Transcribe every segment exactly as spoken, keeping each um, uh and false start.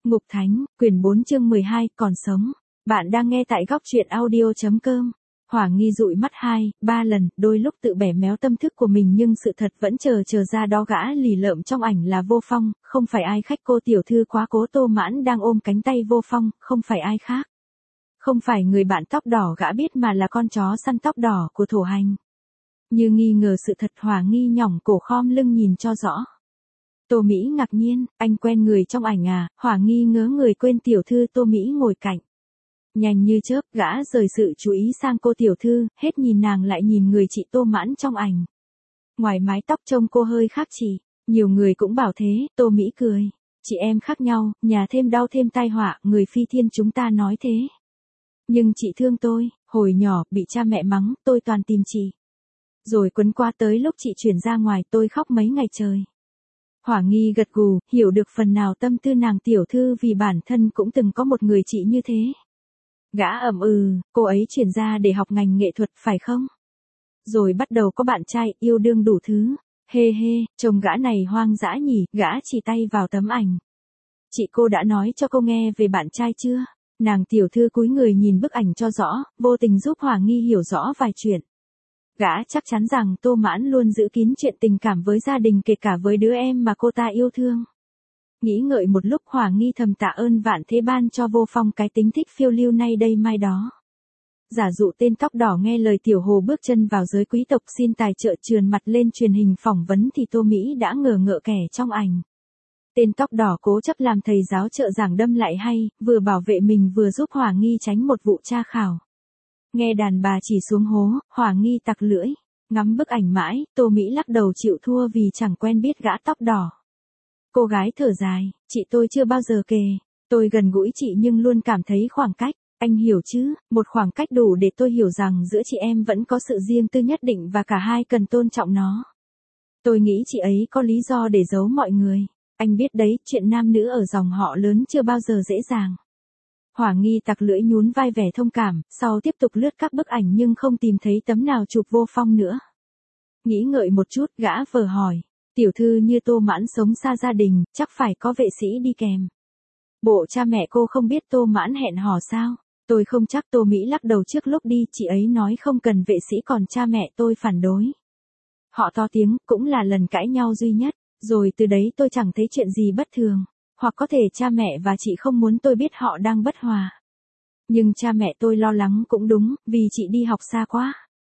Ngục Thánh, quyển bốn chương mười hai, còn sống. Bạn đang nghe tại góc truyện audio chấm com. Hỏa Nghi dụi mắt hai, ba lần, đôi lúc tự bẻ méo tâm thức của mình nhưng sự thật vẫn chờ chờ ra đó gã lì lợm trong ảnh là Vô Phong, không phải ai khách cô tiểu thư quá cố Tô Mãn đang ôm cánh tay Vô Phong, không phải ai khác. Không phải người bạn tóc đỏ gã biết mà là con chó săn tóc đỏ của Thổ Hành. Như nghi ngờ sự thật Hỏa Nghi nhỏng cổ khom lưng nhìn cho rõ. Tô Mỹ ngạc nhiên, anh quen người trong ảnh à, Hỏa Nghi ngớ người quên tiểu thư Tô Mỹ ngồi cạnh. Nhanh như chớp, gã rời sự chú ý sang cô tiểu thư, hết nhìn nàng lại nhìn người chị Tô Mãn trong ảnh. Ngoài mái tóc trông cô hơi khác chị, nhiều người cũng bảo thế, Tô Mỹ cười. Chị em khác nhau, nhà thêm đau thêm tai họa, người phi thiên chúng ta nói thế. Nhưng chị thương tôi, hồi nhỏ, bị cha mẹ mắng, tôi toàn tìm chị. Rồi quấn qua tới lúc chị chuyển ra ngoài tôi khóc mấy ngày trời. Hỏa Nghi gật gù, hiểu được phần nào tâm tư nàng tiểu thư vì bản thân cũng từng có một người chị như thế. Gã ậm ừ, cô ấy chuyển ra để học ngành nghệ thuật phải không? Rồi bắt đầu có bạn trai, yêu đương đủ thứ. Hê hê, chồng gã này hoang dã nhỉ, gã chỉ tay vào tấm ảnh. Chị cô đã nói cho cô nghe về bạn trai chưa? Nàng tiểu thư cúi người nhìn bức ảnh cho rõ, vô tình giúp Hỏa Nghi hiểu rõ vài chuyện. Gã chắc chắn rằng Tô Mãn luôn giữ kín chuyện tình cảm với gia đình kể cả với đứa em mà cô ta yêu thương. Nghĩ ngợi một lúc Hỏa Nghi thầm tạ ơn vạn thế ban cho Vô Phong cái tính thích phiêu lưu nay đây mai đó. Giả dụ tên tóc đỏ nghe lời tiểu hồ bước chân vào giới quý tộc xin tài trợ trườn mặt lên truyền hình phỏng vấn thì Tô Mỹ đã ngờ ngợ kẻ trong ảnh. Tên tóc đỏ cố chấp làm thầy giáo trợ giảng đâm lại hay, vừa bảo vệ mình vừa giúp Hỏa Nghi tránh một vụ tra khảo. Nghe đàn bà chỉ xuống hố, Hỏa Nghi tặc lưỡi, ngắm bức ảnh mãi, Tô Mỹ lắc đầu chịu thua vì chẳng quen biết gã tóc đỏ. Cô gái thở dài, chị tôi chưa bao giờ kề, tôi gần gũi chị nhưng luôn cảm thấy khoảng cách, anh hiểu chứ, một khoảng cách đủ để tôi hiểu rằng giữa chị em vẫn có sự riêng tư nhất định và cả hai cần tôn trọng nó. Tôi nghĩ chị ấy có lý do để giấu mọi người, anh biết đấy, chuyện nam nữ ở dòng họ lớn chưa bao giờ dễ dàng. Hỏa Nghi tặc lưỡi nhún vai vẻ thông cảm, sau tiếp tục lướt các bức ảnh nhưng không tìm thấy tấm nào chụp Vô Phong nữa. Nghĩ ngợi một chút, gã vờ hỏi, tiểu thư như Tô Mãn sống xa gia đình, chắc phải có vệ sĩ đi kèm. Bộ cha mẹ cô không biết Tô Mãn hẹn hò sao? Tôi không chắc. Tô Mỹ lắc đầu trước lúc đi, chị ấy nói không cần vệ sĩ còn cha mẹ tôi phản đối. Họ to tiếng, cũng là lần cãi nhau duy nhất, rồi từ đấy tôi chẳng thấy chuyện gì bất thường. Hoặc có thể cha mẹ và chị không muốn tôi biết họ đang bất hòa. Nhưng cha mẹ tôi lo lắng cũng đúng, vì chị đi học xa quá.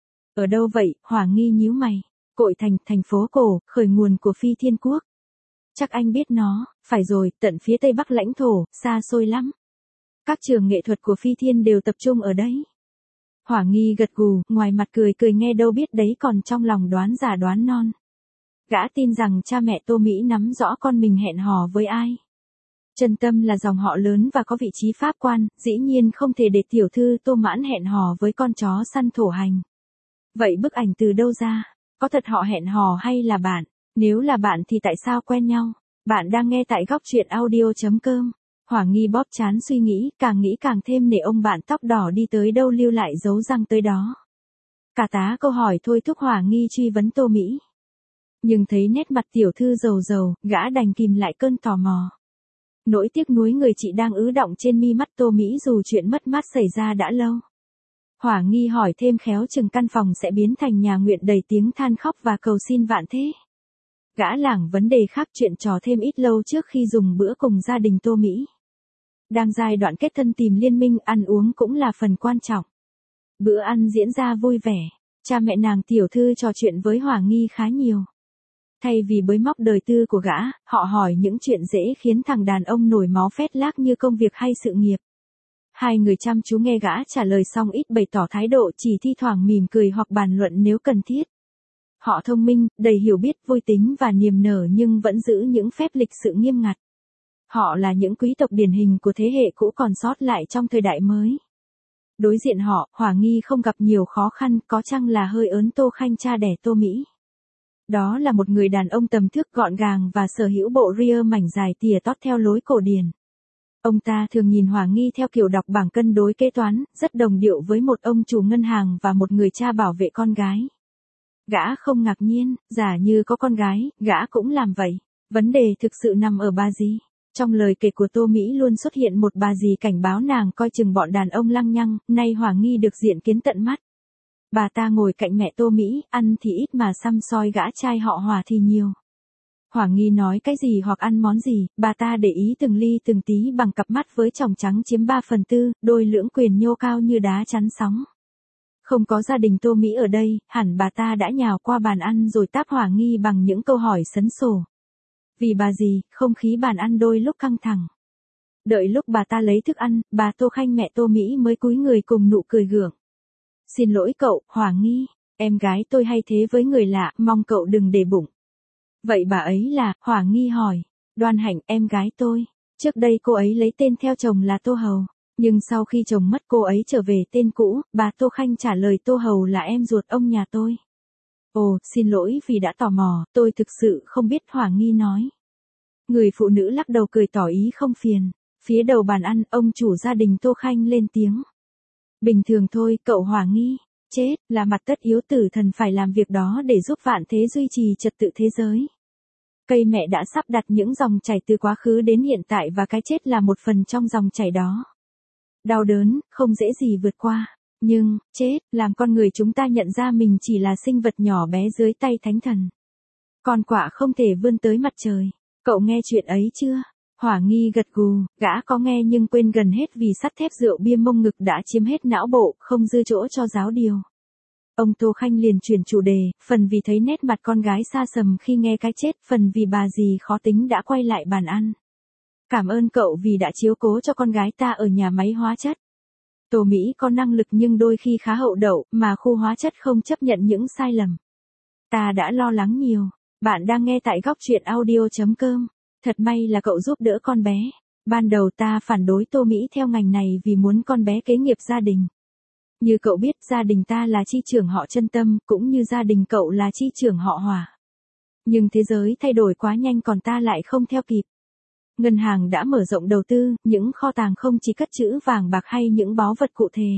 Ở đâu vậy? Hỏa Nghi nhíu mày. Cội Thành, thành phố cổ, khởi nguồn của Phi Thiên Quốc. Chắc anh biết nó, phải rồi, tận phía tây bắc lãnh thổ, xa xôi lắm. Các trường nghệ thuật của Phi Thiên đều tập trung ở đấy. Hỏa Nghi gật gù, ngoài mặt cười cười nghe đâu biết đấy còn trong lòng đoán giả đoán non. Gã tin rằng cha mẹ Tô Mỹ nắm rõ con mình hẹn hò với ai. Trần Tâm là dòng họ lớn và có vị trí pháp quan, dĩ nhiên không thể để tiểu thư Tô Mãn hẹn hò với con chó săn Thổ Hành. Vậy bức ảnh từ đâu ra? Có thật họ hẹn hò hay là bạn? Nếu là bạn thì tại sao quen nhau? Bạn đang nghe tại góc truyện audio chấm com. Hỏa Nghi bóp trán suy nghĩ, càng nghĩ càng thêm nể ông bạn tóc đỏ đi tới đâu lưu lại dấu răng tới đó. Cả tá câu hỏi thôi thúc Hỏa Nghi truy vấn Tô Mỹ. Nhưng thấy nét mặt tiểu thư dầu dầu, gã đành kìm lại cơn tò mò. Nỗi tiếc nuối người chị đang ứ đọng trên mi mắt Tô Mỹ dù chuyện mất mát xảy ra đã lâu. Hỏa Nghi hỏi thêm khéo chừng căn phòng sẽ biến thành nhà nguyện đầy tiếng than khóc và cầu xin vạn thế. Gã lảng vấn đề khác chuyện trò thêm ít lâu trước khi dùng bữa cùng gia đình Tô Mỹ. Đang giai đoạn kết thân tìm liên minh, ăn uống cũng là phần quan trọng. Bữa ăn diễn ra vui vẻ, cha mẹ nàng tiểu thư trò chuyện với Hỏa Nghi khá nhiều. Thay vì bới móc đời tư của gã, họ hỏi những chuyện dễ khiến thằng đàn ông nổi máu phét lác như công việc hay sự nghiệp. Hai người chăm chú nghe gã trả lời xong ít bày tỏ thái độ, chỉ thi thoảng mỉm cười hoặc bàn luận nếu cần thiết. Họ thông minh, đầy hiểu biết, vui tính và niềm nở nhưng vẫn giữ những phép lịch sự nghiêm ngặt. Họ là những quý tộc điển hình của thế hệ cũ còn sót lại trong thời đại mới. Đối diện họ, Hỏa Nghi không gặp nhiều khó khăn, có chăng là hơi ớn Tô Khanh cha đẻ Tô Mỹ. Đó là một người đàn ông tầm thước gọn gàng và sở hữu bộ ria mảnh dài tỉa tót theo lối cổ điển. Ông ta thường nhìn Hỏa Nghi theo kiểu đọc bảng cân đối kế toán, rất đồng điệu với một ông chủ ngân hàng và một người cha bảo vệ con gái. Gã không ngạc nhiên, giả như có con gái, gã cũng làm vậy. Vấn đề thực sự nằm ở bà gì? Trong lời kể của Tô Mỹ luôn xuất hiện một bà dì cảnh báo nàng coi chừng bọn đàn ông lăng nhăng, nay Hỏa Nghi được diện kiến tận mắt. Bà ta ngồi cạnh mẹ Tô Mỹ, ăn thì ít mà săm soi gã trai họ Hỏa thì nhiều. Hỏa Nghi nói cái gì hoặc ăn món gì, bà ta để ý từng ly từng tí bằng cặp mắt với tròng trắng chiếm ba phần tư, đôi lưỡng quyền nhô cao như đá chắn sóng. Không có gia đình Tô Mỹ ở đây, hẳn bà ta đã nhào qua bàn ăn rồi táp Hỏa Nghi bằng những câu hỏi sấn sổ. Vì bà gì, không khí bàn ăn đôi lúc căng thẳng. Đợi lúc bà ta lấy thức ăn, bà Tô Khanh mẹ Tô Mỹ mới cúi người cùng nụ cười gượng. Xin lỗi cậu, Hỏa Nghi, em gái tôi hay thế với người lạ, mong cậu đừng để bụng. Vậy bà ấy là, Hỏa Nghi hỏi. Đoan Hạnh, em gái tôi. Trước đây cô ấy lấy tên theo chồng là Tô Hầu. Nhưng sau khi chồng mất cô ấy trở về tên cũ, bà Tô Khanh trả lời Tô Hầu là em ruột ông nhà tôi. Ồ, xin lỗi vì đã tò mò, tôi thực sự không biết, Hỏa Nghi nói. Người phụ nữ lắc đầu cười tỏ ý không phiền. Phía đầu bàn ăn, ông chủ gia đình Tô Khanh lên tiếng. Bình thường thôi, cậu Hỏa Nghi. Chết, là mặt tất yếu tử thần phải làm việc đó để giúp vạn thế duy trì trật tự thế giới. Cây mẹ đã sắp đặt những dòng chảy từ quá khứ đến hiện tại và cái chết là một phần trong dòng chảy đó. Đau đớn, không dễ gì vượt qua. Nhưng, chết, làm con người chúng ta nhận ra mình chỉ là sinh vật nhỏ bé dưới tay thánh thần. Con quạ không thể vươn tới mặt trời. Cậu nghe chuyện ấy chưa? Hỏa Nghi gật gù, gã có nghe nhưng quên gần hết vì sắt thép rượu bia mông ngực đã chiếm hết não bộ, không dư chỗ cho giáo điều. Ông Tô Khanh liền chuyển chủ đề, phần vì thấy nét mặt con gái xa sầm khi nghe cái chết, phần vì bà dì khó tính đã quay lại bàn ăn. Cảm ơn cậu vì đã chiếu cố cho con gái ta ở nhà máy hóa chất. Tô Mỹ có năng lực nhưng đôi khi khá hậu đậu, mà khu hóa chất không chấp nhận những sai lầm. Ta đã lo lắng nhiều. Bạn đang nghe tại góc truyện audio chấm com. Thật may là cậu giúp đỡ con bé. Ban đầu ta phản đối Tô Mỹ theo ngành này vì muốn con bé kế nghiệp gia đình. Như cậu biết, gia đình ta là chi trưởng họ Chân Tâm, cũng như gia đình cậu là chi trưởng họ Hỏa. Nhưng thế giới thay đổi quá nhanh còn ta lại không theo kịp. Ngân hàng đã mở rộng đầu tư, những kho tàng không chỉ cất trữ vàng bạc hay những báu vật cụ thể.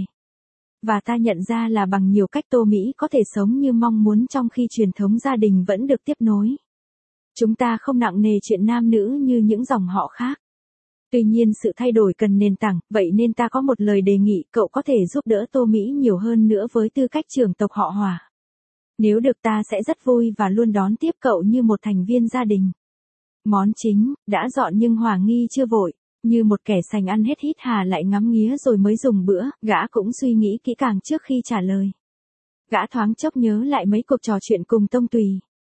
Và ta nhận ra là bằng nhiều cách Tô Mỹ có thể sống như mong muốn trong khi truyền thống gia đình vẫn được tiếp nối. Chúng ta không nặng nề chuyện nam nữ như những dòng họ khác. Tuy nhiên sự thay đổi cần nền tảng, vậy nên ta có một lời đề nghị, cậu có thể giúp đỡ Tô Mỹ nhiều hơn nữa với tư cách trưởng tộc họ Hỏa. Nếu được ta sẽ rất vui và luôn đón tiếp cậu như một thành viên gia đình. Món chính, đã dọn nhưng Hỏa Nghi chưa vội, như một kẻ sành ăn hết hít hà lại ngắm nghía rồi mới dùng bữa, gã cũng suy nghĩ kỹ càng trước khi trả lời. Gã thoáng chốc nhớ lại mấy cuộc trò chuyện cùng Tông Tùy.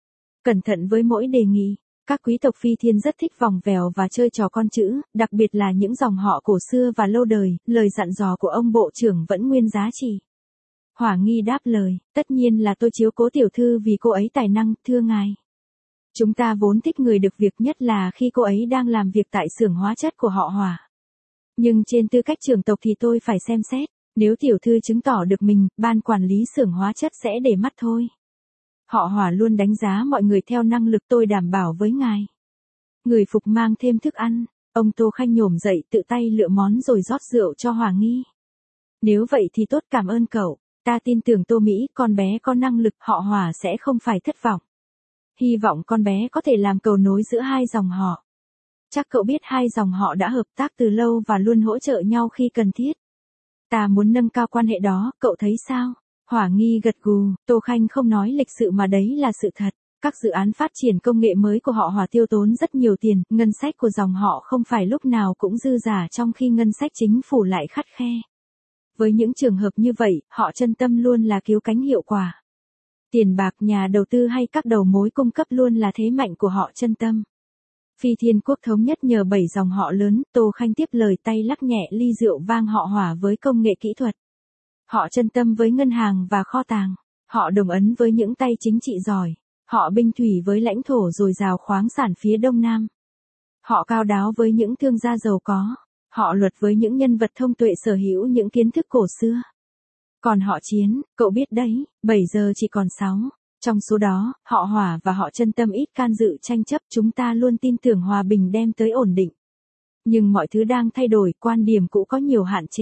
Cẩn thận với mỗi đề nghị, các quý tộc phi thiên rất thích vòng vèo và chơi trò con chữ, đặc biệt là những dòng họ cổ xưa và lâu đời, lời dặn dò của ông bộ trưởng vẫn nguyên giá trị. Hỏa Nghi đáp lời, tất nhiên là tôi chiếu cố tiểu thư vì cô ấy tài năng, thưa ngài. Chúng ta vốn thích người được việc nhất là khi cô ấy đang làm việc tại xưởng hóa chất của họ Hỏa. Nhưng trên tư cách trưởng tộc thì tôi phải xem xét, nếu tiểu thư chứng tỏ được mình, ban quản lý xưởng hóa chất sẽ để mắt thôi. Họ Hỏa luôn đánh giá mọi người theo năng lực, tôi đảm bảo với ngài. Người phục mang thêm thức ăn, ông Tô Khanh nhổm dậy tự tay lựa món rồi rót rượu cho Hỏa Nghi. Nếu vậy thì tốt, cảm ơn cậu, ta tin tưởng Tô Mỹ, con bé có năng lực, họ Hỏa sẽ không phải thất vọng. Hy vọng con bé có thể làm cầu nối giữa hai dòng họ. Chắc cậu biết hai dòng họ đã hợp tác từ lâu và luôn hỗ trợ nhau khi cần thiết. Ta muốn nâng cao quan hệ đó, cậu thấy sao? Hỏa Nghi gật gù, Tô Khanh không nói lịch sự mà đấy là sự thật. Các dự án phát triển công nghệ mới của họ Hỏa tiêu tốn rất nhiều tiền, ngân sách của dòng họ không phải lúc nào cũng dư giả trong khi ngân sách chính phủ lại khắt khe. Với những trường hợp như vậy, họ Chân Tâm luôn là cứu cánh hiệu quả. Tiền bạc, nhà đầu tư hay các đầu mối cung cấp luôn là thế mạnh của họ Chân Tâm. Phi Thiên Quốc thống nhất nhờ bảy dòng họ lớn, Tô Khanh tiếp lời tay lắc nhẹ ly rượu vang họ Hỏa với công nghệ kỹ thuật. Họ Chân Tâm với ngân hàng và kho tàng. Họ Đồng Ấn với những tay chính trị giỏi. Họ Binh Thủy với lãnh thổ dồi dào khoáng sản phía Đông Nam. Họ Cao Đáo với những thương gia giàu có. Họ Luật với những nhân vật thông tuệ sở hữu những kiến thức cổ xưa. Còn họ Chiến, cậu biết đấy, bảy giờ chỉ còn sáu. Trong số đó, họ Hỏa và họ Chân Tâm ít can dự tranh chấp, chúng ta luôn tin tưởng hòa bình đem tới ổn định. Nhưng mọi thứ đang thay đổi, quan điểm cũ có nhiều hạn chế.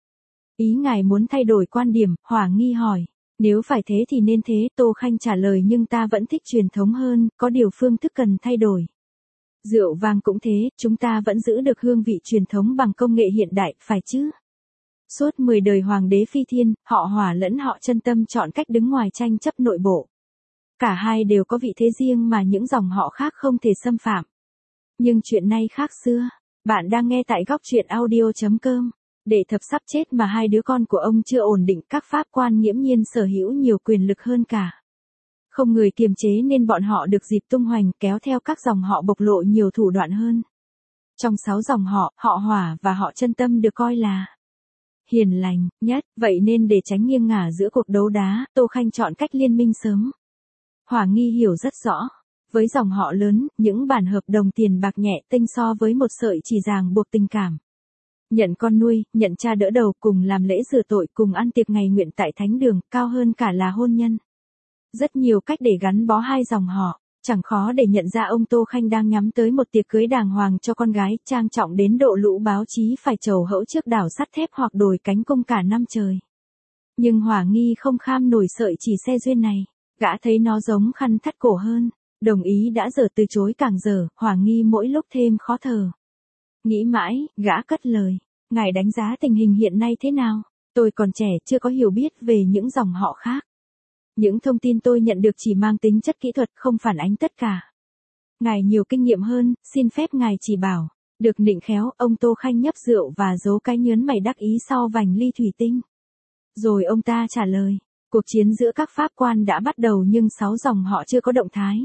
Ý ngài muốn thay đổi quan điểm, Hỏa Nghi hỏi. Nếu phải thế thì nên thế, Tô Khanh trả lời, nhưng ta vẫn thích truyền thống hơn, có điều phương thức cần thay đổi. Rượu vang cũng thế, chúng ta vẫn giữ được hương vị truyền thống bằng công nghệ hiện đại, phải chứ? Suốt mười đời hoàng đế Phi Thiên, họ Hỏa lẫn họ Chân Tâm chọn cách đứng ngoài tranh chấp nội bộ. Cả hai đều có vị thế riêng mà những dòng họ khác không thể xâm phạm. Nhưng chuyện nay khác xưa. Bạn đang nghe tại góc truyện audio chấm com. Đệ Thập sắp chết mà hai đứa con của ông chưa ổn định, các pháp quan nghiễm nhiên sở hữu nhiều quyền lực hơn cả. Không người kiềm chế nên bọn họ được dịp tung hoành, kéo theo các dòng họ bộc lộ nhiều thủ đoạn hơn. Trong sáu dòng họ, họ Hỏa và họ Chân Tâm được coi là hiền lành nhất, vậy nên để tránh nghiêng ngả giữa cuộc đấu đá, Tô Khanh chọn cách liên minh sớm. Hỏa Nghi hiểu rất rõ, với dòng họ lớn, những bản hợp đồng tiền bạc nhẹ tênh so với một sợi chỉ ràng buộc tình cảm. Nhận con nuôi, nhận cha đỡ đầu, cùng làm lễ rửa tội, cùng ăn tiệc ngày nguyện tại thánh đường, cao hơn cả là hôn nhân. Rất nhiều cách để gắn bó hai dòng họ, chẳng khó để nhận ra ông Tô Khanh đang nhắm tới một tiệc cưới đàng hoàng cho con gái, trang trọng đến độ lũ báo chí phải trầu hẫu trước đảo sắt thép hoặc đồi cánh cung cả năm trời. Nhưng Hỏa Nghi không kham nổi sợi chỉ xe duyên này, gã thấy nó giống khăn thắt cổ hơn, đồng ý đã dở từ chối càng dở, Hỏa Nghi mỗi lúc thêm khó thở. Nghĩ mãi, gã cất lời, ngài đánh giá tình hình hiện nay thế nào? Tôi còn trẻ chưa có hiểu biết về những dòng họ khác. Những thông tin tôi nhận được chỉ mang tính chất kỹ thuật, không phản ánh tất cả. Ngài nhiều kinh nghiệm hơn, xin phép ngài chỉ bảo. Được nịnh khéo, ông Tô Khanh nhấp rượu và giấu cái nhớn mày đắc ý sau vành ly thủy tinh. Rồi ông ta trả lời, cuộc chiến giữa các pháp quan đã bắt đầu nhưng sáu dòng họ chưa có động thái.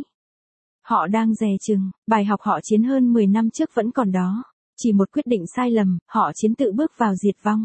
Họ đang dè chừng, bài học họ Chiến hơn mười năm trước vẫn còn đó. Chỉ một quyết định sai lầm, họ Chiến tự bước vào diệt vong.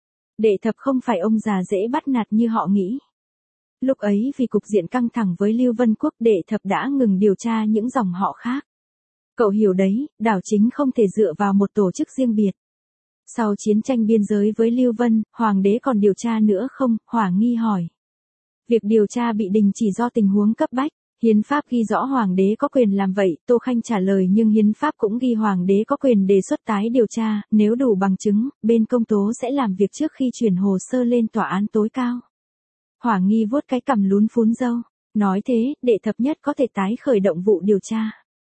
Đệ Thập không phải ông già dễ bắt nạt như họ nghĩ. Lúc ấy vì cục diện căng thẳng với Lưu Vân Quốc, Đệ Thập đã ngừng điều tra những dòng họ khác. Cậu hiểu đấy, đảo chính không thể dựa vào một tổ chức riêng biệt. Sau chiến tranh biên giới với Lưu Vân, hoàng đế còn điều tra nữa không? Hỏa Nghi hỏi. Việc điều tra bị đình chỉ do tình huống cấp bách. Hiến pháp ghi rõ hoàng đế có quyền làm vậy, Tô Khanh trả lời, nhưng hiến pháp cũng ghi hoàng đế có quyền đề xuất tái điều tra, nếu đủ bằng chứng, bên công tố sẽ làm việc trước khi chuyển hồ sơ lên tòa án tối cao. Hỏa Nghi vuốt cái cằm lún phún râu, nói thế, Đệ Thập nhất có thể tái khởi động vụ điều tra.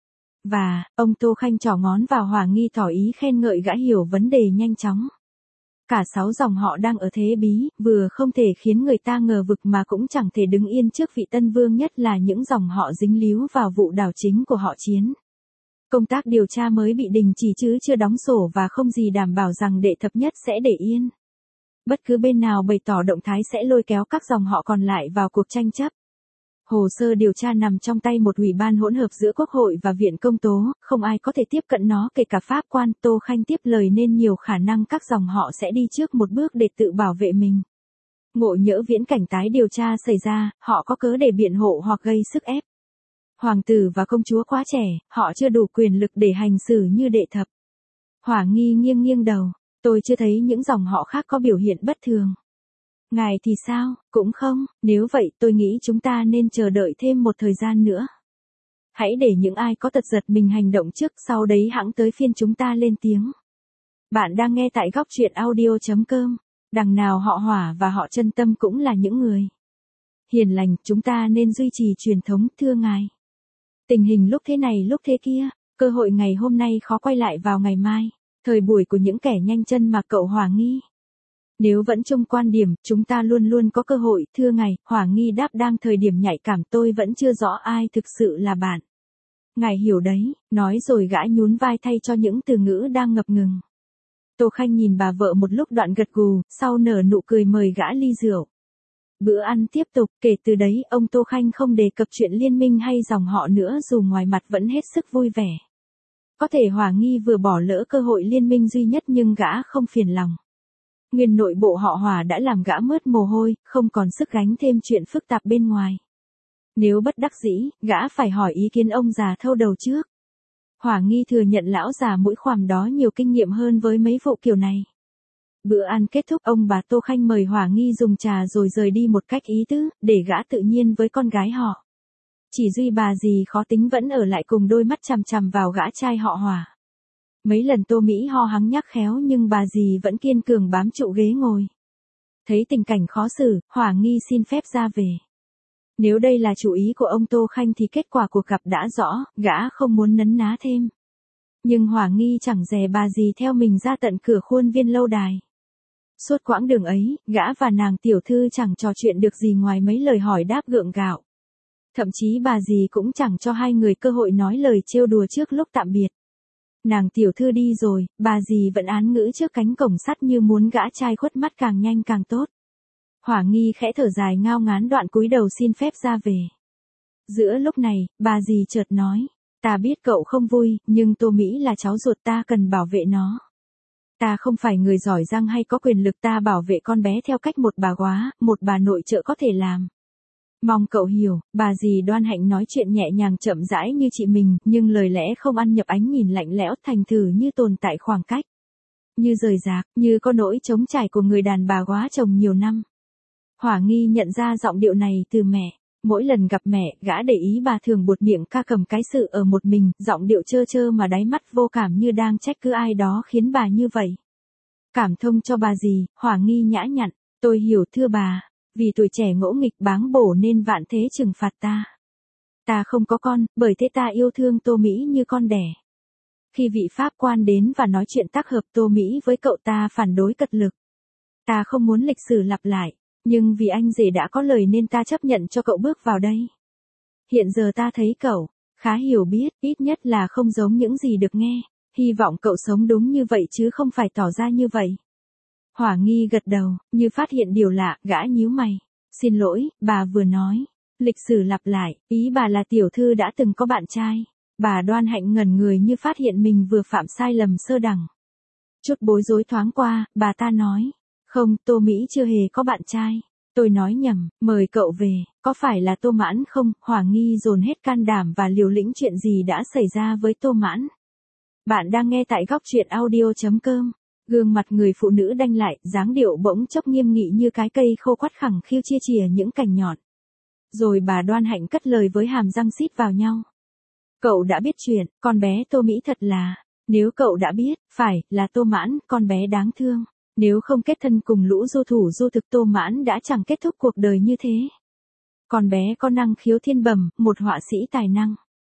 Và, ông Tô Khanh trỏ ngón vào Hỏa Nghi tỏ ý khen ngợi gã hiểu vấn đề nhanh chóng. Cả sáu dòng họ đang ở thế bí, vừa không thể khiến người ta ngờ vực mà cũng chẳng thể đứng yên trước vị tân vương, nhất là những dòng họ dính líu vào vụ đảo chính của họ Chiến. Công tác điều tra mới bị đình chỉ chứ chưa đóng sổ và không gì đảm bảo rằng Đệ Thập nhất sẽ để yên. Bất cứ bên nào bày tỏ động thái sẽ lôi kéo các dòng họ còn lại vào cuộc tranh chấp. Hồ sơ điều tra nằm trong tay một ủy ban hỗn hợp giữa Quốc hội và Viện Công tố, không ai có thể tiếp cận nó kể cả pháp quan. Tô Khanh tiếp lời, nên nhiều khả năng các dòng họ sẽ đi trước một bước để tự bảo vệ mình. Ngộ nhỡ viễn cảnh tái điều tra xảy ra, họ có cớ để biện hộ hoặc gây sức ép. Hoàng tử và công chúa quá trẻ, họ chưa đủ quyền lực để hành xử như Đệ Thập. Hỏa Nghi nghiêng nghiêng đầu, tôi chưa thấy những dòng họ khác có biểu hiện bất thường. Ngài thì sao? Cũng không, nếu vậy tôi nghĩ chúng ta nên chờ đợi thêm một thời gian nữa. Hãy để những ai có tật giật mình hành động trước, sau đấy hẵng tới phiên chúng ta lên tiếng. Bạn đang nghe tại góc truyện audio chấm com. Đằng nào họ Hỏa và họ Chân Tâm cũng là những người hiền lành, chúng ta nên duy trì truyền thống, thưa ngài. Tình hình lúc thế này lúc thế kia, cơ hội ngày hôm nay khó quay lại vào ngày mai, thời buổi của những kẻ nhanh chân mà cậu Hỏa Nghi. Nếu vẫn chung quan điểm, chúng ta luôn luôn có cơ hội, thưa ngài, Hỏa Nghi đáp, đang thời điểm nhạy cảm, tôi vẫn chưa rõ ai thực sự là bạn. Ngài hiểu đấy, nói rồi gã nhún vai thay cho những từ ngữ đang ngập ngừng. Tô Khanh nhìn bà vợ một lúc đoạn gật gù, sau nở nụ cười mời gã ly rượu. Bữa ăn tiếp tục, kể từ đấy, ông Tô Khanh không đề cập chuyện liên minh hay dòng họ nữa, dù ngoài mặt vẫn hết sức vui vẻ. Có thể Hỏa Nghi vừa bỏ lỡ cơ hội liên minh duy nhất nhưng gã không phiền lòng. Nguyên nội bộ họ Hỏa đã làm gã mướt mồ hôi, không còn sức gánh thêm chuyện phức tạp bên ngoài. Nếu bất đắc dĩ, gã phải hỏi ý kiến ông già thâu đầu trước. Hỏa Nghi thừa nhận lão già mũi khoằm đó nhiều kinh nghiệm hơn với mấy vụ kiểu này. Bữa ăn kết thúc, ông bà Tô Khanh mời Hỏa Nghi dùng trà rồi rời đi một cách ý tứ, để gã tự nhiên với con gái họ. Chỉ duy bà dì khó tính vẫn ở lại cùng, đôi mắt chằm chằm vào gã trai họ Hỏa. Mấy lần Tô Mỹ ho hắng nhắc khéo nhưng bà dì vẫn kiên cường bám trụ ghế ngồi. Thấy tình cảnh khó xử, Hỏa Nghi xin phép ra về. Nếu đây là chủ ý của ông Tô Khanh thì kết quả cuộc gặp đã rõ, gã không muốn nấn ná thêm. Nhưng Hỏa Nghi chẳng dè bà gì theo mình ra tận cửa khuôn viên lâu đài. Suốt quãng đường ấy, gã và nàng tiểu thư chẳng trò chuyện được gì ngoài mấy lời hỏi đáp gượng gạo. Thậm chí bà dì cũng chẳng cho hai người cơ hội nói lời trêu đùa trước lúc tạm biệt. Nàng tiểu thư đi rồi, bà dì vẫn án ngữ trước cánh cổng sắt như muốn gã trai khuất mắt càng nhanh càng tốt. Hỏa Nghi khẽ thở dài ngao ngán đoạn cúi đầu xin phép ra về. Giữa lúc này, bà dì chợt nói, ta biết cậu không vui, nhưng Tô Mỹ là cháu ruột ta cần bảo vệ nó. Ta không phải người giỏi giang hay có quyền lực, ta bảo vệ con bé theo cách một bà góa, một bà nội trợ có thể làm. Mong cậu hiểu, bà dì Đoan Hạnh nói chuyện nhẹ nhàng chậm rãi như chị mình, nhưng lời lẽ không ăn nhập ánh nhìn lạnh lẽo thành thử như tồn tại khoảng cách. Như rời rạc, như có nỗi trống trải của người đàn bà góa chồng nhiều năm. Hỏa Nghi nhận ra giọng điệu này từ mẹ. Mỗi lần gặp mẹ, gã để ý bà thường buột miệng ca cầm cái sự ở một mình, giọng điệu trơ trơ mà đáy mắt vô cảm như đang trách cứ ai đó khiến bà như vậy. Cảm thông cho bà dì, Hỏa Nghi nhã nhặn, tôi hiểu thưa bà, vì tuổi trẻ ngỗ nghịch báng bổ nên vạn thế trừng phạt ta. Ta không có con, bởi thế ta yêu thương Tô Mỹ như con đẻ. Khi vị pháp quan đến và nói chuyện tác hợp Tô Mỹ với cậu ta phản đối cật lực. Ta không muốn lịch sử lặp lại. Nhưng vì anh rể đã có lời nên ta chấp nhận cho cậu bước vào đây. Hiện giờ ta thấy cậu khá hiểu biết, ít nhất là không giống những gì được nghe. Hy vọng cậu sống đúng như vậy chứ không phải tỏ ra như vậy. Hỏa Nghi gật đầu, như phát hiện điều lạ, gã nhíu mày. Xin lỗi, bà vừa nói. Lịch sử lặp lại, ý bà là tiểu thư đã từng có bạn trai. Bà Đoan Hạnh ngẩn người như phát hiện mình vừa phạm sai lầm sơ đẳng. Chút bối rối thoáng qua, bà ta nói. Không, Tô Mỹ chưa hề có bạn trai. Tôi nói nhầm, mời cậu về, có phải là Tô Mãn không? Hỏa Nghi dồn hết can đảm và liều lĩnh chuyện gì đã xảy ra với Tô Mãn. Bạn đang nghe tại góc truyện audio chấm com. Gương mặt người phụ nữ đanh lại, dáng điệu bỗng chốc nghiêm nghị như cái cây khô quắt khẳng khiu chia chìa những cành nhọn. Rồi bà Đoan Hạnh cất lời với hàm răng xít vào nhau. Cậu đã biết chuyện, con bé Tô Mỹ thật là, nếu cậu đã biết, phải, là Tô Mãn, con bé đáng thương. Nếu không kết thân cùng lũ du thủ du thực Tô Mãn đã chẳng kết thúc cuộc đời như thế. Con bé có năng khiếu thiên bẩm, một họa sĩ tài năng.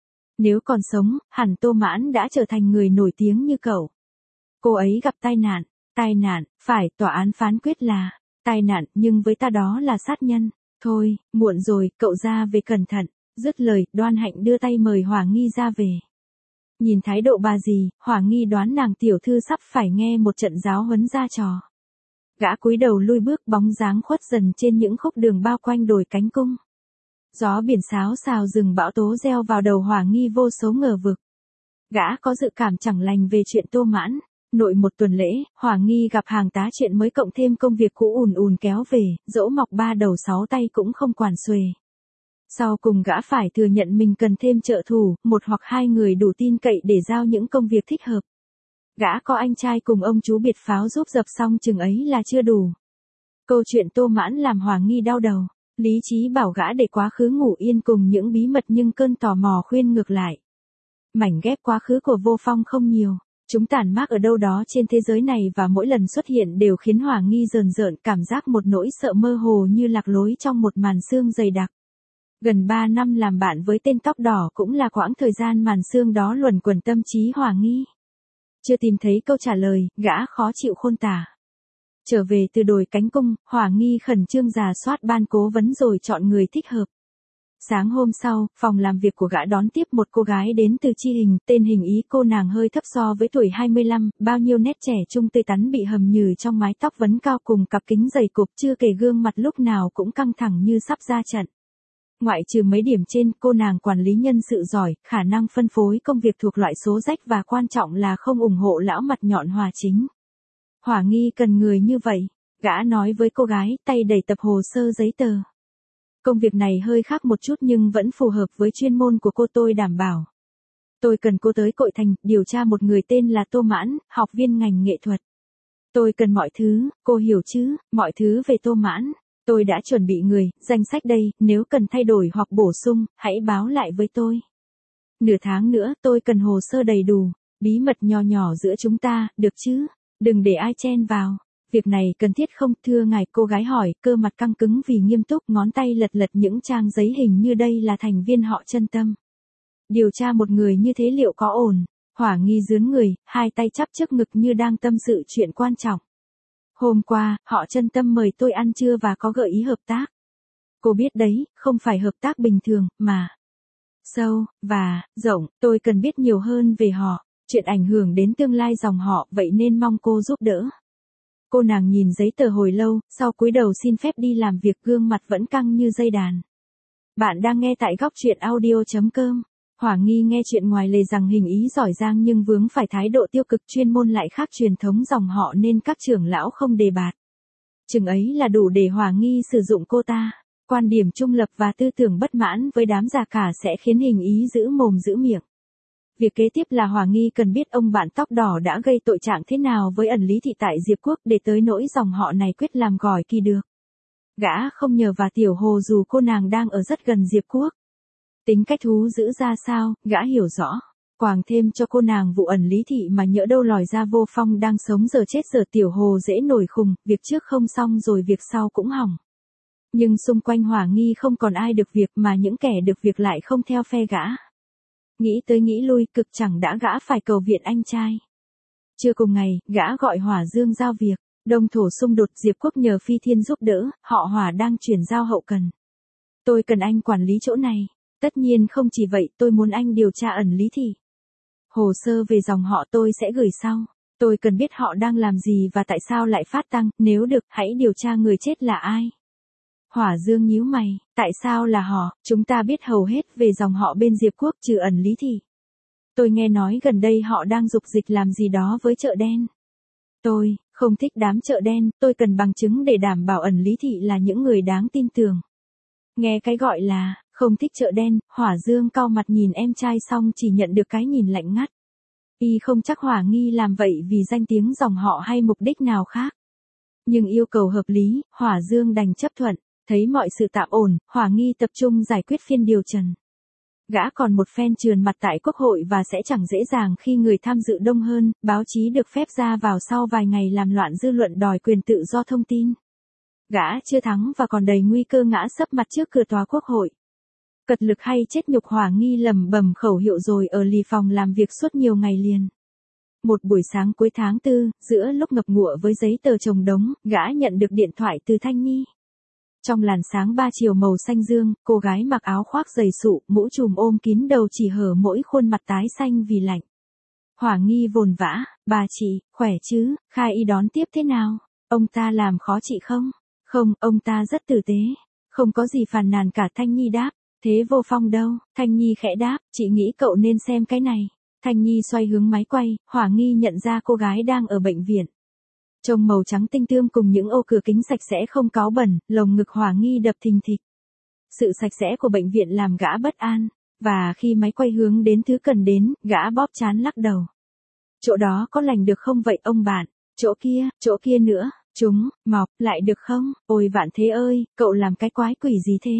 Nếu còn sống, hẳn Tô Mãn đã trở thành người nổi tiếng như cậu. Cô ấy gặp tai nạn, tai nạn, phải, tòa án phán quyết là tai nạn, nhưng với ta đó là sát nhân. Thôi, muộn rồi, cậu ra về cẩn thận. Dứt lời, Đoan Hạnh đưa tay mời Hỏa Nghi ra về. Nhìn thái độ bà dì, Hỏa Nghi đoán nàng tiểu thư sắp phải nghe một trận giáo huấn ra trò. Gã cúi đầu lui bước, bóng dáng khuất dần trên những khúc đường bao quanh đồi cánh cung. Gió biển xáo xào rừng bão tố gieo vào đầu Hỏa Nghi vô số ngờ vực. Gã có dự cảm chẳng lành về chuyện Tô Mãn. Nội một tuần lễ, Hỏa Nghi gặp hàng tá chuyện mới cộng thêm công việc cũ ùn ùn kéo về, dẫu mọc ba đầu sáu tay cũng không quản xuề. Sau cùng gã phải thừa nhận mình cần thêm trợ thủ, một hoặc hai người đủ tin cậy để giao những công việc thích hợp. Gã có anh trai cùng ông chú biệt pháo giúp dập xong chừng ấy là chưa đủ. Câu chuyện Tô Mãn làm Hỏa Nghi đau đầu. Lý trí bảo gã để quá khứ ngủ yên cùng những bí mật nhưng cơn tò mò khuyên ngược lại. Mảnh ghép quá khứ của Vô Phong không nhiều. Chúng tản mác ở đâu đó trên thế giới này và mỗi lần xuất hiện đều khiến Hỏa Nghi rờn rợn cảm giác một nỗi sợ mơ hồ như lạc lối trong một màn sương dày đặc. Gần ba năm làm bạn với tên tóc đỏ cũng là quãng thời gian màn sương đó luẩn quẩn tâm trí Hỏa Nghi. Chưa tìm thấy câu trả lời, gã khó chịu khôn tả. Trở về từ đồi cánh cung, Hỏa Nghi khẩn trương rà soát ban cố vấn rồi chọn người thích hợp. Sáng hôm sau, phòng làm việc của gã đón tiếp một cô gái đến từ Chi Hình, tên Hình ý cô nàng hơi thấp so với tuổi hai mươi lăm, bao nhiêu nét trẻ trung tươi tắn bị hầm nhừ trong mái tóc vấn cao cùng cặp kính dày cụp, chưa kể gương mặt lúc nào cũng căng thẳng như sắp ra trận. Ngoại trừ mấy điểm trên, cô nàng quản lý nhân sự giỏi, khả năng phân phối công việc thuộc loại số rách và quan trọng là không ủng hộ lão mặt nhọn Hòa Chính. Hỏa Nghi cần người như vậy, gã nói với cô gái, tay đẩy tập hồ sơ giấy tờ. Công việc này hơi khác một chút nhưng vẫn phù hợp với chuyên môn của cô, tôi đảm bảo. Tôi cần cô tới Cội Thành, điều tra một người tên là Tô Mãn, học viên ngành nghệ thuật. Tôi cần mọi thứ, cô hiểu chứ, mọi thứ về Tô Mãn. Tôi đã chuẩn bị người, danh sách đây, nếu cần thay đổi hoặc bổ sung, hãy báo lại với tôi. Nửa tháng nữa, tôi cần hồ sơ đầy đủ, bí mật nho nhỏ giữa chúng ta, được chứ? Đừng để ai chen vào. Việc này cần thiết không, thưa ngài? Cô gái hỏi, cơ mặt căng cứng vì nghiêm túc, ngón tay lật lật những trang giấy hình như đây là thành viên họ Chân Tâm. Điều tra một người như thế liệu có ổn? Hỏa nghi dướn người, hai tay chắp trước ngực như đang tâm sự chuyện quan trọng. Hôm qua, họ chân tâm mời tôi ăn trưa và có gợi ý hợp tác. Cô biết đấy, không phải hợp tác bình thường, mà sâu, và, rộng, tôi cần biết nhiều hơn về họ, chuyện ảnh hưởng đến tương lai dòng họ, vậy nên mong cô giúp đỡ. Cô nàng nhìn giấy tờ hồi lâu, sau cúi đầu xin phép đi làm việc, gương mặt vẫn căng như dây đàn. Bạn đang nghe tại góc truyện audio.com. Hỏa nghi nghe chuyện ngoài lề rằng hình ý giỏi giang nhưng vướng phải thái độ tiêu cực, chuyên môn lại khác truyền thống dòng họ nên các trưởng lão không đề bạt. Chừng ấy là đủ để Hỏa nghi sử dụng cô ta. Quan điểm trung lập và tư tưởng bất mãn với đám già cả sẽ khiến hình ý giữ mồm giữ miệng. Việc kế tiếp là Hỏa nghi cần biết ông bạn tóc đỏ đã gây tội trạng thế nào với ẩn Lý Thị tại Diệp Quốc để tới nỗi dòng họ này quyết làm gỏi kỳ được. Gã không nhờ và Tiểu Hồ dù cô nàng đang ở rất gần Diệp Quốc. Tính cách thú dữ ra sao, gã hiểu rõ. Quàng thêm cho cô nàng vụ ẩn Lý Thị mà nhỡ đâu lòi ra Vô Phong đang sống giờ chết giờ Tiểu Hồ dễ nổi khùng, việc trước không xong rồi việc sau cũng hỏng. Nhưng xung quanh Hỏa nghi không còn ai được việc mà những kẻ được việc lại không theo phe gã. Nghĩ tới nghĩ lui, cực chẳng đã gã phải cầu viện anh trai. Trưa cùng ngày, gã gọi Hỏa Dương giao việc. Đông thổ xung đột, Diệp Quốc nhờ Phi Thiên giúp đỡ, họ Hỏa đang chuyển giao hậu cần. Tôi cần anh quản lý chỗ này. Tất nhiên không chỉ vậy, tôi muốn anh điều tra ẩn Lý Thị. Hồ sơ về dòng họ tôi sẽ gửi sau. Tôi cần biết họ đang làm gì và tại sao lại phát tăng, nếu được, hãy điều tra người chết là ai. Hỏa Dương nhíu mày, tại sao là họ, chúng ta biết hầu hết về dòng họ bên Diệp Quốc trừ ẩn Lý Thị. Tôi nghe nói gần đây họ đang dục dịch làm gì đó với chợ đen. Tôi không thích đám chợ đen, tôi cần bằng chứng để đảm bảo ẩn Lý Thị là những người đáng tin tưởng. Nghe cái gọi là không thích chợ đen, Hỏa Dương cau mặt nhìn em trai xong chỉ nhận được cái nhìn lạnh ngắt. Y không chắc Hỏa nghi làm vậy vì danh tiếng dòng họ hay mục đích nào khác. Nhưng yêu cầu hợp lý, Hỏa Dương đành chấp thuận. Thấy mọi sự tạm ổn, Hỏa nghi tập trung giải quyết phiên điều trần. Gã còn một phen trườn mặt tại Quốc hội và sẽ chẳng dễ dàng khi người tham dự đông hơn, báo chí được phép ra vào sau vài ngày làm loạn dư luận đòi quyền tự do thông tin. Gã chưa thắng và còn đầy nguy cơ ngã sấp mặt trước cửa tòa Quốc hội. Cật lực hay chết nhục, Hỏa nghi lẩm bẩm khẩu hiệu rồi ở lì phòng làm việc suốt nhiều ngày liền. Một buổi sáng cuối tháng tư, giữa lúc ngập ngụa với giấy tờ chồng đống, gã nhận được điện thoại từ Thanh Nhi. Trong làn sáng ba chiều màu xanh dương, cô gái mặc áo khoác dày sụ, mũ trùm ôm kín đầu chỉ hở mỗi khuôn mặt tái xanh vì lạnh. Hỏa nghi vồn vã, bà chị, khỏe chứ, Khai Y đón tiếp thế nào? Ông ta làm khó chị không? Không, ông ta rất tử tế. Không có gì phàn nàn cả, Thanh Nhi đáp. Thế Vô Phong đâu? Thanh Nhi khẽ đáp, chị nghĩ cậu nên xem cái này. Thanh Nhi xoay hướng máy quay, Hỏa nghi nhận ra cô gái đang ở bệnh viện. Trông màu trắng tinh tươm cùng những ô cửa kính sạch sẽ không cáu bẩn, lồng ngực Hỏa nghi đập thình thịch. Sự sạch sẽ của bệnh viện làm gã bất an, và khi máy quay hướng đến thứ cần đến, gã bóp trán lắc đầu. Chỗ đó có lành được không vậy ông bạn? Chỗ kia, chỗ kia nữa, chúng, mọc, lại được không? Ôi Vạn Thế ơi, cậu làm cái quái quỷ gì thế?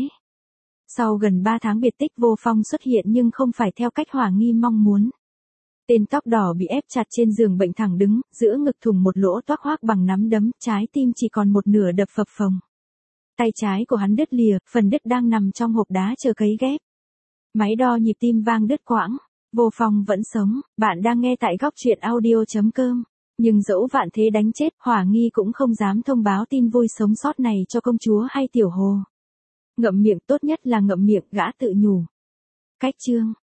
Sau gần ba tháng biệt tích, Vô Phong xuất hiện nhưng không phải theo cách Hỏa nghi mong muốn. Tên tóc đỏ bị ép chặt trên giường bệnh thẳng đứng, giữa ngực thủng một lỗ toác hoác bằng nắm đấm, trái tim chỉ còn một nửa đập phập phồng. Tay trái của hắn đứt lìa, phần đứt đang nằm trong hộp đá chờ cấy ghép. Máy đo nhịp tim vang đứt quãng. Vô Phong vẫn sống, bạn đang nghe tại góc truyện audio.com. Nhưng dẫu Vạn Thế đánh chết, Hỏa nghi cũng không dám thông báo tin vui sống sót này cho công chúa hay Tiểu Hồ. Ngậm miệng, tốt nhất là ngậm miệng, gã tự nhủ. Cách chương